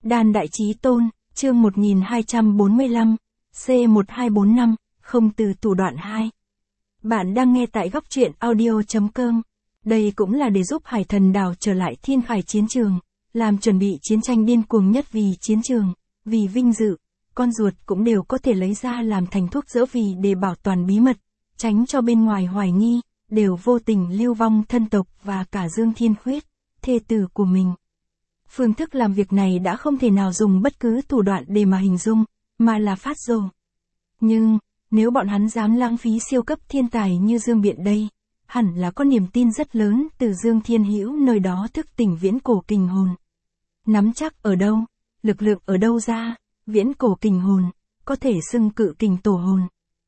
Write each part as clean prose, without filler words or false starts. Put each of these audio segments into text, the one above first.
Đan Đại Chí Tôn, chương 1245, C1245, không từ thủ đoạn 2. Bạn đang nghe tại góc truyện audio.com. Đây cũng là để giúp Hải Thần Đảo trở lại thiên khải chiến trường, làm chuẩn bị chiến tranh điên cuồng nhất vì chiến trường, vì vinh dự. Con ruột cũng đều có thể lấy ra làm thành thuốc dỡ vì để bảo toàn bí mật, tránh cho bên ngoài hoài nghi, đều vô tình lưu vong thân tộc và cả Dương Thiên Khuyết, thê tử của mình. Phương thức làm việc này đã không thể nào dùng bất cứ thủ đoạn để mà hình dung, mà là phát rồ. Nhưng, nếu bọn hắn dám lãng phí siêu cấp thiên tài như Dương Biện đây, hẳn là có niềm tin rất lớn từ Dương Thiên Hữu nơi đó thức tỉnh viễn cổ kình hồn. Nắm chắc ở đâu, lực lượng ở đâu ra, viễn cổ kình hồn, có thể xưng cự kình tổ hồn.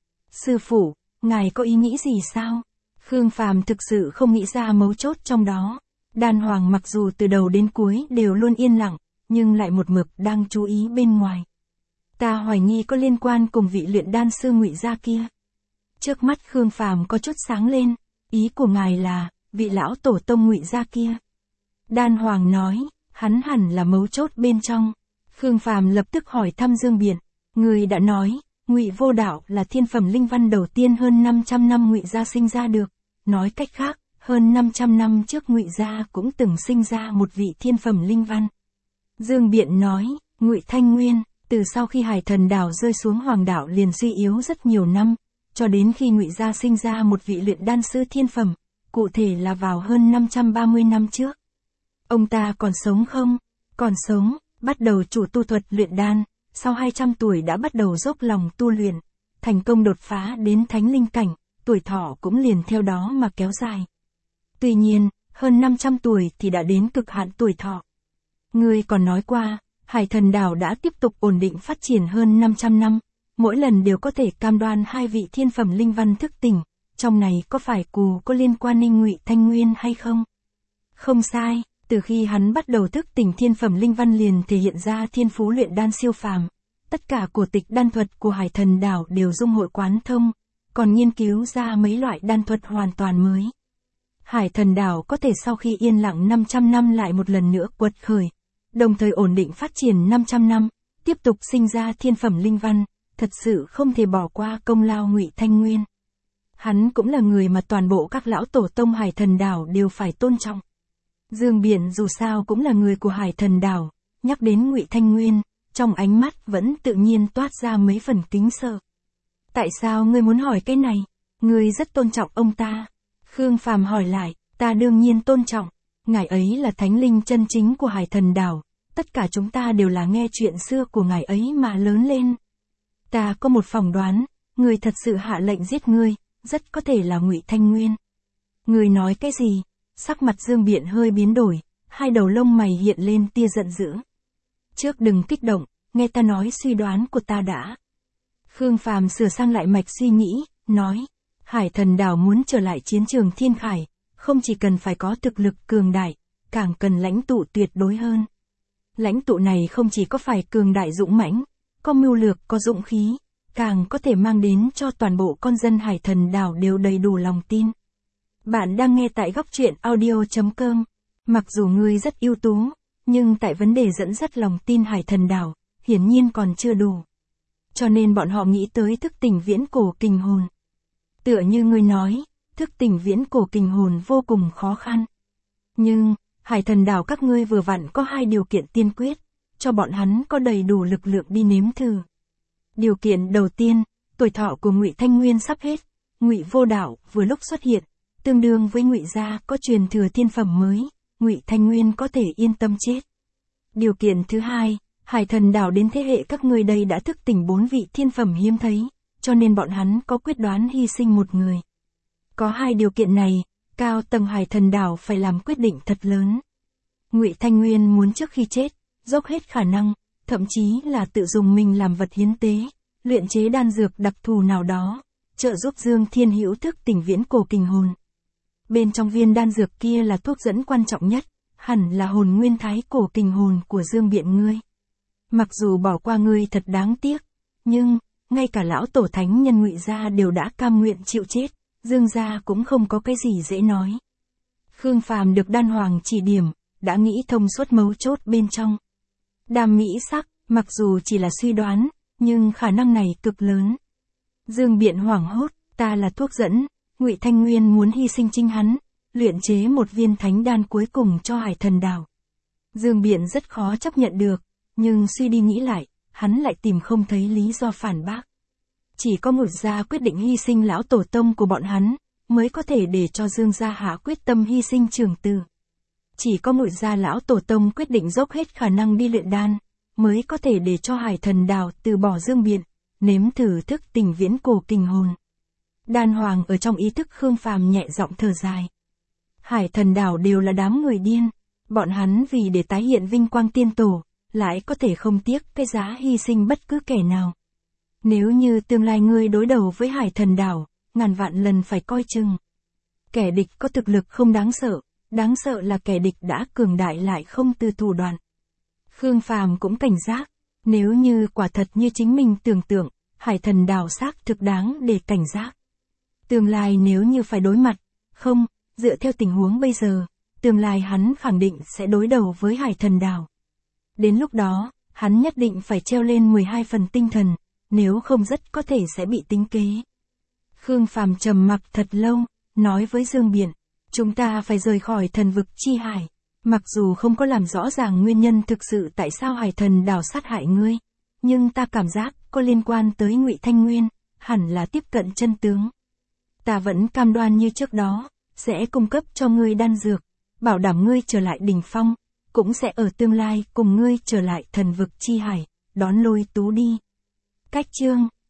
Sư phụ, ngài có ý nghĩ gì sao? Khương Phàm thực sự không nghĩ ra mấu chốt trong đó. Đan Hoàng mặc dù từ đầu đến cuối đều luôn yên lặng, nhưng lại một mực đang chú ý bên ngoài. Ta hoài nghi có liên quan cùng vị luyện đan sư Ngụy gia kia. Trước mắt Khương Phàm có chút sáng lên, ý của ngài là, vị lão tổ tông Ngụy gia kia. Đan Hoàng nói, hắn hẳn là mấu chốt bên trong. Khương Phàm lập tức hỏi thăm Dương Biện, người đã nói, Ngụy Vô Đạo là thiên phẩm linh văn đầu tiên hơn 500 năm Ngụy gia sinh ra được, nói cách khác, hơn 500 năm trước Ngụy gia cũng từng sinh ra một vị thiên phẩm linh văn. Dương Biện nói, Ngụy Thanh Nguyên, từ sau khi Hải Thần Đảo rơi xuống Hoàng Đảo liền suy yếu rất nhiều năm, cho đến khi Ngụy gia sinh ra một vị luyện đan sư thiên phẩm, cụ thể là vào hơn 530 năm trước. Ông ta còn sống không? Còn sống, bắt đầu chủ tu thuật luyện đan, sau 200 tuổi đã bắt đầu dốc lòng tu luyện, thành công đột phá đến thánh linh cảnh, tuổi thọ cũng liền theo đó mà kéo dài. Tuy nhiên, hơn 500 tuổi thì đã đến cực hạn tuổi thọ. Ngươi còn nói qua, Hải Thần Đảo đã tiếp tục ổn định phát triển hơn 500 năm, mỗi lần đều có thể cam đoan hai vị thiên phẩm linh văn thức tỉnh, trong này có phải có liên quan đến Ngụy Thanh Nguyên hay không? Không sai, từ khi hắn bắt đầu thức tỉnh thiên phẩm linh văn liền thể hiện ra thiên phú luyện đan siêu phàm, tất cả cổ tịch đan thuật của Hải Thần Đảo đều dung hội quán thông, còn nghiên cứu ra mấy loại đan thuật hoàn toàn mới. Hải Thần Đảo có thể sau khi yên lặng 500 năm lại một lần nữa quật khởi, đồng thời ổn định phát triển 500 năm, tiếp tục sinh ra thiên phẩm linh văn, thật sự không thể bỏ qua công lao Ngụy Thanh Nguyên. Hắn cũng là người mà toàn bộ các lão tổ tông Hải Thần Đảo đều phải tôn trọng. Dương Biện dù sao cũng là người của Hải Thần Đảo, nhắc đến Ngụy Thanh Nguyên, trong ánh mắt vẫn tự nhiên toát ra mấy phần kính sợ. Tại sao ngươi muốn hỏi cái này? Ngươi rất tôn trọng ông ta. Khương Phàm hỏi lại, ta đương nhiên tôn trọng, ngài ấy là thánh linh chân chính của Hải Thần Đảo, tất cả chúng ta đều là nghe chuyện xưa của ngài ấy mà lớn lên. Ta có một phỏng đoán, người thật sự hạ lệnh giết ngươi, rất có thể là Ngụy Thanh Nguyên. Ngươi nói cái gì? Sắc mặt Dương Biện hơi biến đổi, hai đầu lông mày hiện lên tia giận dữ. Trước đừng kích động, nghe ta nói suy đoán của ta đã. Khương Phàm sửa sang lại mạch suy nghĩ, nói, Hải Thần Đảo muốn trở lại chiến trường thiên khải, không chỉ cần phải có thực lực cường đại, càng cần lãnh tụ tuyệt đối hơn. Lãnh tụ này không chỉ có phải cường đại dũng mãnh, có mưu lược, có dũng khí, càng có thể mang đến cho toàn bộ con dân Hải Thần Đảo đều đầy đủ lòng tin. Bạn đang nghe tại góc truyện audio.com. Mặc dù ngươi rất ưu tú, nhưng tại vấn đề dẫn dắt lòng tin Hải Thần Đảo, hiển nhiên còn chưa đủ. Cho nên bọn họ nghĩ tới thức tỉnh viễn cổ kình hồn. Tựa như ngươi nói, thức tỉnh viễn cổ kình hồn vô cùng khó khăn. Nhưng, Hải Thần Đảo các ngươi vừa vặn có hai điều kiện tiên quyết, cho bọn hắn có đầy đủ lực lượng đi nếm thử. Điều kiện đầu tiên, tuổi thọ của Ngụy Thanh Nguyên sắp hết, Ngụy Vô Đạo vừa lúc xuất hiện, tương đương với Ngụy gia có truyền thừa thiên phẩm mới, Ngụy Thanh Nguyên có thể yên tâm chết. Điều kiện thứ hai, Hải Thần Đảo đến thế hệ các ngươi đây đã thức tỉnh 4 vị thiên phẩm hiếm thấy, cho nên bọn hắn có quyết đoán hy sinh một người. Có hai điều kiện này, cao tầng Hải Thần Đảo phải làm quyết định thật lớn. Ngụy Thanh Nguyên muốn trước khi chết, dốc hết khả năng, thậm chí là tự dùng mình làm vật hiến tế, luyện chế đan dược đặc thù nào đó, trợ giúp Dương Thiên Hữu thức tỉnh viễn cổ kình hồn. Bên trong viên đan dược kia là thuốc dẫn quan trọng nhất, hẳn là hồn nguyên thái cổ kình hồn của Dương Biện ngươi. Mặc dù bỏ qua ngươi thật đáng tiếc, nhưng, ngay cả lão tổ thánh nhân Ngụy gia đều đã cam nguyện chịu chết, Dương gia cũng không có cái gì dễ nói. Khương Phàm được Đan Hoàng chỉ điểm, đã nghĩ thông suốt mấu chốt bên trong. Đam mỹ sắc, mặc dù chỉ là suy đoán, nhưng khả năng này cực lớn. Dương Biện hoảng hốt, ta là thuốc dẫn, Ngụy Thanh Nguyên muốn hy sinh chính hắn, luyện chế một viên thánh đan cuối cùng cho Hải Thần Đảo. Dương Biện rất khó chấp nhận được, nhưng suy đi nghĩ lại, hắn lại tìm không thấy lý do phản bác. Chỉ có Ngụy gia quyết định hy sinh lão tổ tông của bọn hắn, mới có thể để cho Dương gia hạ quyết tâm hy sinh Trường Tử. Chỉ có Ngụy gia lão tổ tông quyết định dốc hết khả năng đi luyện đan, mới có thể để cho Hải Thần Đảo từ bỏ Dương Biện, nếm thử thức tỉnh viễn cổ kinh hồn. Đan Hoàng ở trong ý thức Khương Phàm nhẹ giọng thở dài. Hải Thần Đảo đều là đám người điên, bọn hắn vì để tái hiện vinh quang tiên tổ, lại có thể không tiếc cái giá hy sinh bất cứ kẻ nào. Nếu như tương lai ngươi đối đầu với Hải Thần Đảo, ngàn vạn lần phải coi chừng. Kẻ địch có thực lực không đáng sợ là kẻ địch đã cường đại lại không từ thủ đoạn. Khương Phàm cũng cảnh giác, nếu như quả thật như chính mình tưởng tượng, Hải Thần Đảo xác thực đáng để cảnh giác. Tương lai nếu như phải đối mặt, không, dựa theo tình huống bây giờ, tương lai hắn khẳng định sẽ đối đầu với Hải Thần Đảo. Đến lúc đó, hắn nhất định phải treo lên 12 phần tinh thần, nếu không rất có thể sẽ bị tính kế. Khương Phàm trầm mặc thật lâu, nói với Dương Biện, chúng ta phải rời khỏi thần vực chi hải. Mặc dù không có làm rõ ràng nguyên nhân thực sự tại sao Hải Thần Đảo sát hại ngươi, nhưng ta cảm giác có liên quan tới Ngụy Thanh Nguyên, hẳn là tiếp cận chân tướng. Ta vẫn cam đoan như trước đó, sẽ cung cấp cho ngươi đan dược, bảo đảm ngươi trở lại đỉnh phong, cũng sẽ ở tương lai cùng ngươi trở lại thần vực chi hải, đón Lôi Tú đi. Cách chương